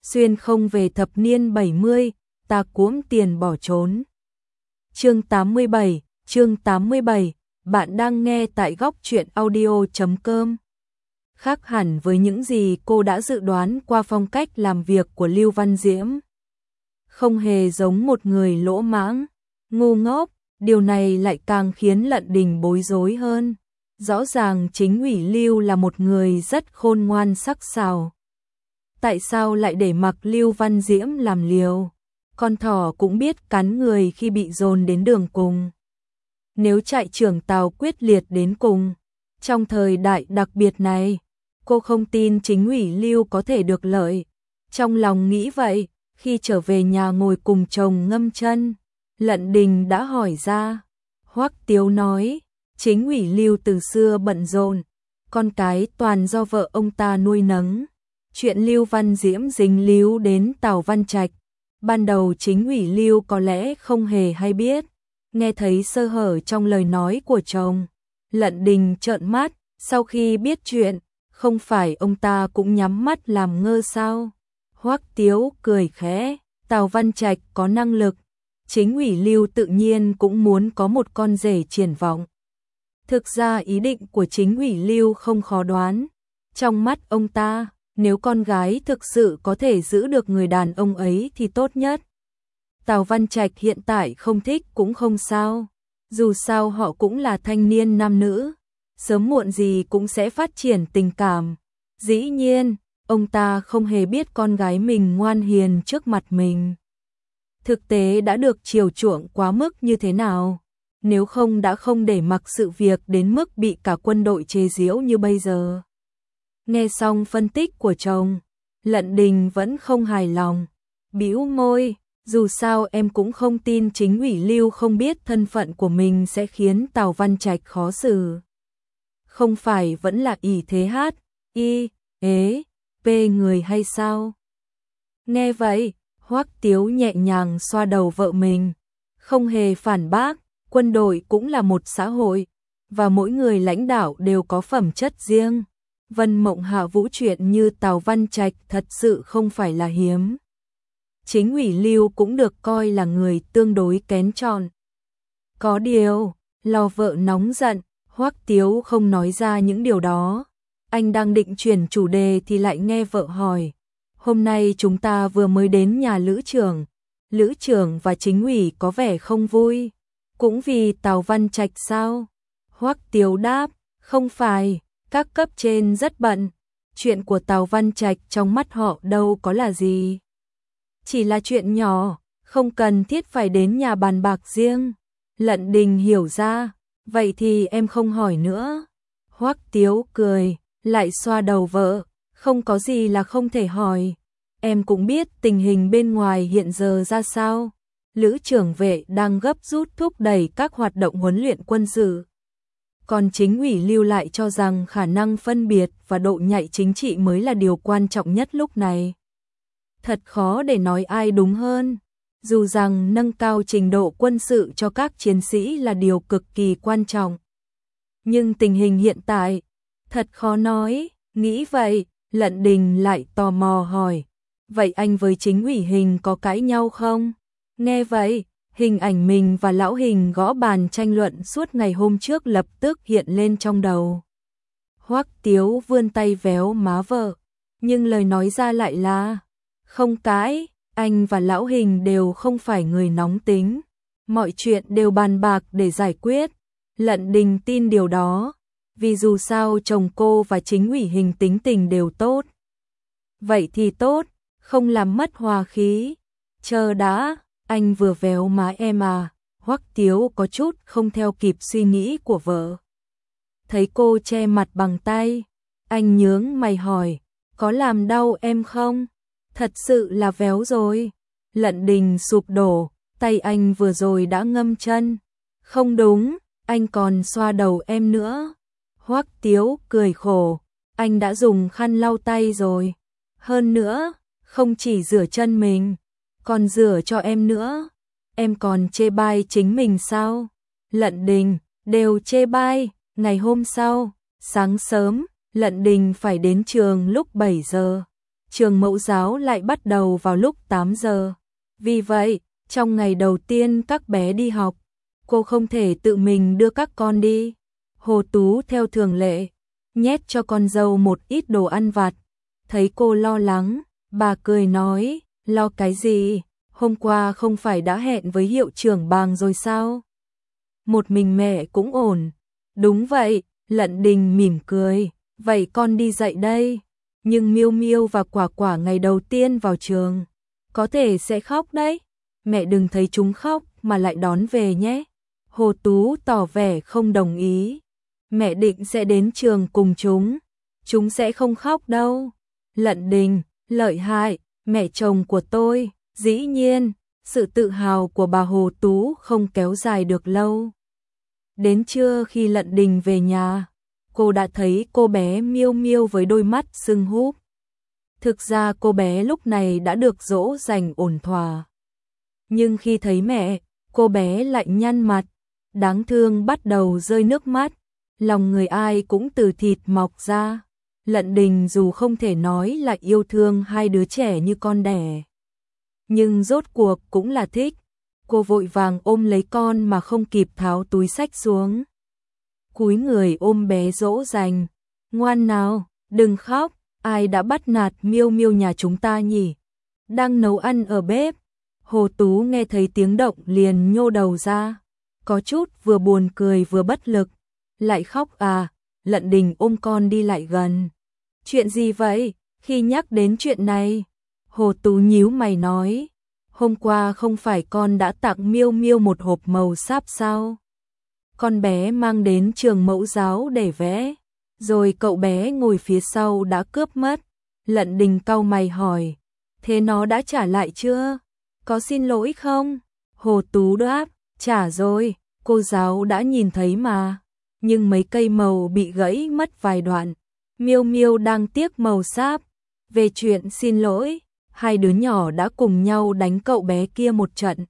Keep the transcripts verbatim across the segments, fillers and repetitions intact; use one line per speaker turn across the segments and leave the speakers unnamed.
xuyên không về thập niên bảy mươi, ta cuỗm tiền bỏ trốn. Chương tám mươi bảy, chương tám mươi bảy, bạn đang nghe tại góc truyện audio chấm com. Khác hẳn với những gì cô đã dự đoán qua phong cách làm việc của Lưu Văn Diễm. Không hề giống một người lỗ mãng, ngu ngốc, điều này lại càng khiến Lận Đình bối rối hơn. Rõ ràng chính ủy Lưu là một người rất khôn ngoan sắc sảo. Tại sao lại để mặc Lưu Văn Diễm làm liều? Con thỏ cũng biết cắn người khi bị dồn đến đường cùng. Nếu trại trưởng Tào quyết liệt đến cùng, trong thời đại đặc biệt này, cô không tin chính ủy Lưu có thể được lợi. Trong lòng nghĩ vậy, khi trở về nhà ngồi cùng chồng ngâm chân, Lận Đình đã hỏi ra. Hoắc Tiếu nói, chính ủy Lưu từ xưa bận rộn, con cái toàn do vợ ông ta nuôi nấng. Chuyện Lưu Văn Diễm dính líu đến Tào Văn Trạch, ban đầu chính ủy Lưu có lẽ không hề hay biết. Nghe thấy sơ hở trong lời nói của chồng, Lận Đình trợn mắt. Sau khi biết chuyện, không phải ông ta cũng nhắm mắt làm ngơ sao? Hoắc Tiếu cười khẽ, Tào Văn Trạch có năng lực, chính ủy Lưu tự nhiên cũng muốn có một con rể triển vọng. Thực ra ý định của chính ủy Lưu không khó đoán. Trong mắt ông ta, nếu con gái thực sự có thể giữ được người đàn ông ấy thì tốt nhất. Tào Văn Trạch hiện tại không thích cũng không sao. Dù sao họ cũng là thanh niên nam nữ, sớm muộn gì cũng sẽ phát triển tình cảm. Dĩ nhiên, ông ta không hề biết con gái mình ngoan hiền trước mặt mình. Thực tế đã được chiều chuộng quá mức như thế nào, nếu không đã không để mặc sự việc đến mức bị cả quân đội chế giễu như bây giờ. Nghe xong phân tích của chồng, Lận Đình vẫn không hài lòng, bĩu môi, dù sao em cũng không tin chính ủy Lưu không biết thân phận của mình sẽ khiến Tào Văn Trạch khó xử. Không phải vẫn là ỷ thế hát, y, ế, p người hay sao? Nghe vậy, Hoắc Tiếu nhẹ nhàng xoa đầu vợ mình, không hề phản bác, quân đội cũng là một xã hội, và mỗi người lãnh đạo đều có phẩm chất riêng. Vân Mộng Hạ Vũ chuyện như Tào Văn Trạch thật sự không phải là hiếm. Chính ủy Lưu cũng được coi là người tương đối kén chọn. Có điều, lo vợ nóng giận, Hoắc Tiếu không nói ra những điều đó. Anh đang định chuyển chủ đề thì lại nghe vợ hỏi. Hôm nay chúng ta vừa mới đến nhà Lữ trưởng. Lữ trưởng và chính ủy có vẻ không vui. Cũng vì Tào Văn Trạch sao? Hoắc Tiếu đáp, không phải, các cấp trên rất bận. Chuyện của Tào Văn Trạch trong mắt họ đâu có là gì. Chỉ là chuyện nhỏ, không cần thiết phải đến nhà bàn bạc riêng. Lận Đình hiểu ra, vậy thì em không hỏi nữa. Hoắc Tiếu cười, lại xoa đầu vợ, không có gì là không thể hỏi. Em cũng biết tình hình bên ngoài hiện giờ ra sao. Lữ trưởng vệ đang gấp rút thúc đẩy các hoạt động huấn luyện quân sự. Còn chính ủy Lưu lại cho rằng khả năng phân biệt và độ nhạy chính trị mới là điều quan trọng nhất lúc này. Thật khó để nói ai đúng hơn. Dù rằng nâng cao trình độ quân sự cho các chiến sĩ là điều cực kỳ quan trọng. Nhưng tình hình hiện tại, thật khó nói. Nghĩ vậy, Lận Đình lại tò mò hỏi. Vậy anh với chính ủy Hình có cãi nhau không? Nghe vậy, hình ảnh mình và lão Hình gõ bàn tranh luận suốt ngày hôm trước lập tức hiện lên trong đầu. Hoắc Tiếu vươn tay véo má vợ, nhưng lời nói ra lại là không cãi, anh và lão Hình đều không phải người nóng tính. Mọi chuyện đều bàn bạc để giải quyết. Lận Đình tin điều đó, vì dù sao chồng cô và chính ủy Hình tính tình đều tốt. Vậy thì tốt, không làm mất hòa khí. Chờ đã, anh vừa véo má em à? Hoắc Tiếu có chút không theo kịp suy nghĩ của vợ. Thấy cô che mặt bằng tay, anh nhướng mày hỏi, có làm đau em không? Thật sự là véo rồi. Lận Đình sụp đổ, tay anh vừa rồi đã ngâm chân. Không đúng, anh còn xoa đầu em nữa. Hoắc Tiếu cười khổ, anh đã dùng khăn lau tay rồi. Hơn nữa, không chỉ rửa chân mình, còn rửa cho em nữa. Em còn chê bai chính mình sao? Lận Đình, đều chê bai. Ngày hôm sau, sáng sớm, Lận Đình phải đến trường lúc bảy giờ. trường mẫu giáo lại bắt đầu vào lúc tám giờ. Vì vậy, trong ngày đầu tiên các bé đi học, cô không thể tự mình đưa các con đi. Hồ Tú theo thường lệ, nhét cho con dâu một ít đồ ăn vặt. Thấy cô lo lắng, bà cười nói, lo cái gì, hôm qua không phải đã hẹn với hiệu trưởng Bàng rồi sao? Một mình mẹ cũng ổn. Đúng vậy, Lận Đình mỉm cười, vậy con đi dạy đây. Nhưng Miêu Miêu và Quả Quả ngày đầu tiên vào trường, có thể sẽ khóc đấy. Mẹ đừng thấy chúng khóc mà lại đón về nhé. Hồ Tú tỏ vẻ không đồng ý. Mẹ định sẽ đến trường cùng chúng. Chúng sẽ không khóc đâu. Lận Đình, lợi hại, mẹ chồng của tôi. Dĩ nhiên, sự tự hào của bà Hồ Tú không kéo dài được lâu. Đến trưa khi Lận Đình về nhà, cô đã thấy cô bé Miêu Miêu với đôi mắt sưng húp. Thực ra cô bé lúc này đã được dỗ dành ổn thỏa. Nhưng khi thấy mẹ, cô bé lại nhăn mặt, đáng thương bắt đầu rơi nước mắt. Lòng người ai cũng từ thịt mọc ra. Lận Đình dù không thể nói là yêu thương hai đứa trẻ như con đẻ, nhưng rốt cuộc cũng là thích. Cô vội vàng ôm lấy con mà không kịp tháo túi xách xuống. Cúi người ôm bé dỗ dành. Ngoan nào, đừng khóc, ai đã bắt nạt Miêu Miêu nhà chúng ta nhỉ? Đang nấu ăn ở bếp. Hồ Tú nghe thấy tiếng động liền nhô đầu ra. Có chút vừa buồn cười vừa bất lực. Lại khóc à? Lận Đình ôm con đi lại gần. Chuyện gì vậy? Khi nhắc đến chuyện này, Hồ Tú nhíu mày nói, hôm qua không phải con đã tặng Miêu Miêu một hộp màu sáp sao? Con bé mang đến trường mẫu giáo để vẽ, rồi cậu bé ngồi phía sau đã cướp mất. Lận Đình cau mày hỏi, thế nó đã trả lại chưa? Có xin lỗi không? Hồ Tú đáp, trả rồi, cô giáo đã nhìn thấy mà. Nhưng mấy cây màu bị gãy mất vài đoạn. Miêu Miêu đang tiếc màu sáp. Về chuyện xin lỗi, hai đứa nhỏ đã cùng nhau đánh cậu bé kia một trận.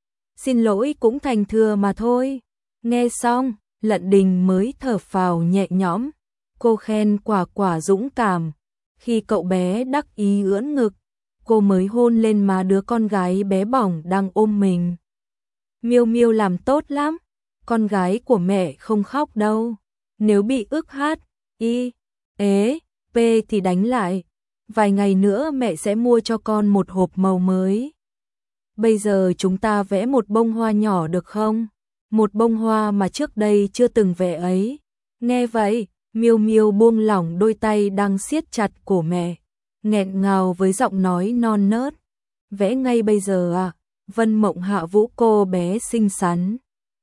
Xin lỗi cũng thành thừa mà thôi. Nghe xong, Lận Đình mới thở phào nhẹ nhõm. Cô khen Quả Quả dũng cảm. Khi cậu bé đắc ý ưỡn ngực, cô mới hôn lên má đứa con gái bé bỏng đang ôm mình. Miêu Miêu làm tốt lắm. Con gái của mẹ không khóc đâu. Nếu bị ức hát, y, ế, p thì đánh lại. Vài ngày nữa mẹ sẽ mua cho con một hộp màu mới. Bây giờ chúng ta vẽ một bông hoa nhỏ được không? Một bông hoa mà trước đây chưa từng vẽ ấy. Nghe vậy, Miêu Miêu buông lỏng đôi tay đang siết chặt cổ mẹ, nghẹn ngào với giọng nói non nớt. Vẽ ngay bây giờ à? Vân Mộng Hạ Vũ cô bé xinh xắn,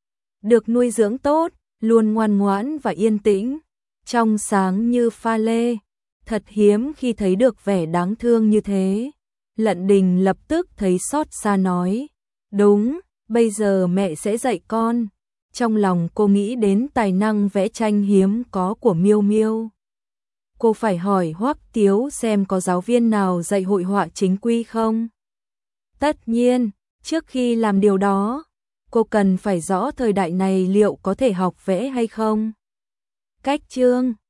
được nuôi dưỡng tốt, luôn ngoan ngoãn và yên tĩnh, trong sáng như pha lê. Thật hiếm khi thấy được vẻ đáng thương như thế. Lận Đình lập tức thấy xót xa nói, đúng, bây giờ mẹ sẽ dạy con. Trong lòng cô nghĩ đến tài năng vẽ tranh hiếm có của Miêu Miêu. Cô phải hỏi Hoắc Tiếu xem có giáo viên nào dạy hội họa chính quy không. Tất nhiên, trước khi làm điều đó, cô cần phải rõ thời đại này liệu có thể học vẽ hay không. Cách chương